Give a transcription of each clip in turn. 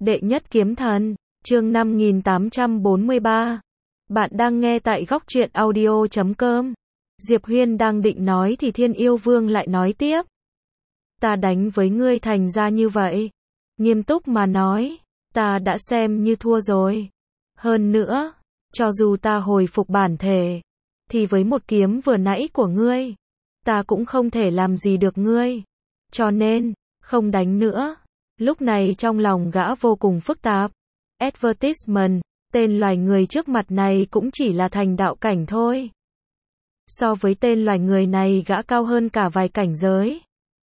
Đệ nhất kiếm thần, chương 5843. Bạn đang nghe tại góc truyện audio.com. Diệp Huyên đang định nói thì Thiên Yêu Vương lại nói tiếp. Ta đánh với ngươi thành ra như vậy. Nghiêm túc mà nói, ta đã xem như thua rồi. Hơn nữa, cho dù ta hồi phục bản thể, thì với một kiếm vừa nãy của ngươi, ta cũng không thể làm gì được ngươi. Cho nên, không đánh nữa. Lúc này trong lòng gã vô cùng phức tạp. Advertisement, tên loài người trước mặt này cũng chỉ là thành đạo cảnh thôi. So với tên loài người này gã cao hơn cả vài cảnh giới.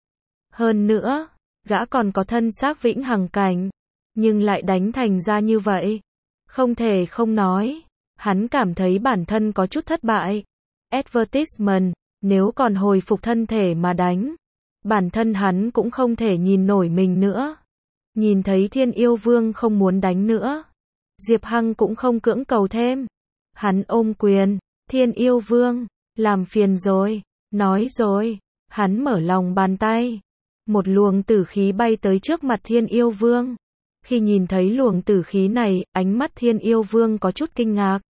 Hơn nữa, gã còn có thân xác vĩnh hằng cảnh, nhưng lại đánh thành ra như vậy. Không thể không nói, hắn cảm thấy bản thân có chút thất bại. Advertisement, nếu còn hồi phục thân thể mà đánh, bản thân hắn cũng không thể nhìn nổi mình nữa. Nhìn thấy Thiên Yêu Vương không muốn đánh nữa, Diệp Hằng cũng không cưỡng cầu thêm. Hắn ôm quyền, Thiên Yêu Vương, làm phiền rồi, nói rồi, hắn mở lòng bàn tay. Một luồng tử khí bay tới trước mặt Thiên Yêu Vương. Khi nhìn thấy luồng tử khí này, ánh mắt Thiên Yêu Vương có chút kinh ngạc.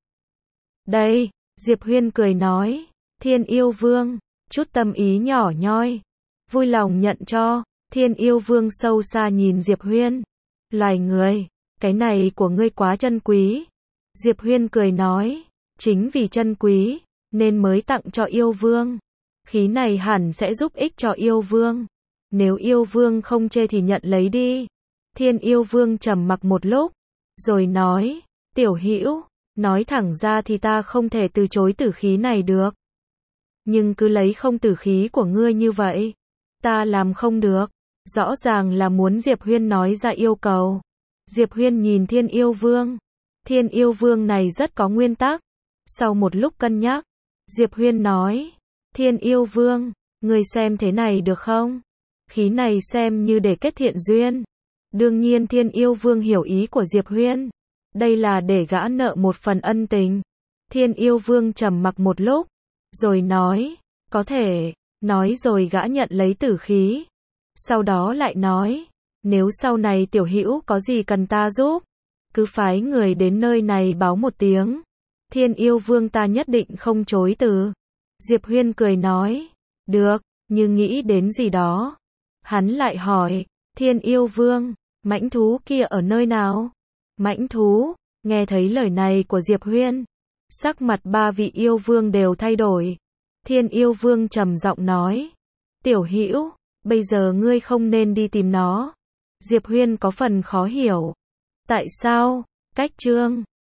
Đây, Diệp Huyên cười nói, Thiên Yêu Vương, chút tâm ý nhỏ nhoi, vui lòng nhận cho. Thiên Yêu Vương sâu xa nhìn Diệp Huyên. Loài người, cái này của ngươi quá chân quý. Diệp Huyên cười nói, chính vì chân quý, nên mới tặng cho Yêu Vương. Khí này hẳn sẽ giúp ích cho Yêu Vương. Nếu Yêu Vương không chê thì nhận lấy đi. Thiên Yêu Vương trầm mặc một lúc, rồi nói, tiểu hữu, nói thẳng ra thì ta không thể từ chối tử khí này được. Nhưng cứ lấy không tử khí của ngươi như vậy, ta làm không được. Rõ ràng là muốn Diệp Huyên nói ra yêu cầu. Diệp Huyên nhìn Thiên Yêu Vương. Thiên Yêu Vương này rất có nguyên tắc. Sau một lúc cân nhắc, Diệp Huyên nói, Thiên Yêu Vương, ngươi xem thế này được không? Khí này xem như để kết thiện duyên. Đương nhiên Thiên Yêu Vương hiểu ý của Diệp Huyên. Đây là để gã nợ một phần ân tình. Thiên Yêu Vương trầm mặc một lúc, rồi nói, có thể. Nói rồi gã nhận lấy tử khí. Sau đó lại nói, nếu sau này tiểu hữu có gì cần ta giúp, cứ phái người đến nơi này báo một tiếng. Thiên Yêu Vương ta nhất định không chối từ. Diệp Huyên cười nói, được, như nghĩ đến gì đó. Hắn lại hỏi, Thiên Yêu Vương, mãnh thú kia ở nơi nào? Mãnh thú, nghe thấy lời này của Diệp Huyên, sắc mặt ba vị yêu vương đều thay đổi. Thiên Yêu Vương trầm giọng nói, tiểu hữu, bây giờ ngươi không nên đi tìm nó. Diệp Huyên có phần khó hiểu. Tại sao? Cách chương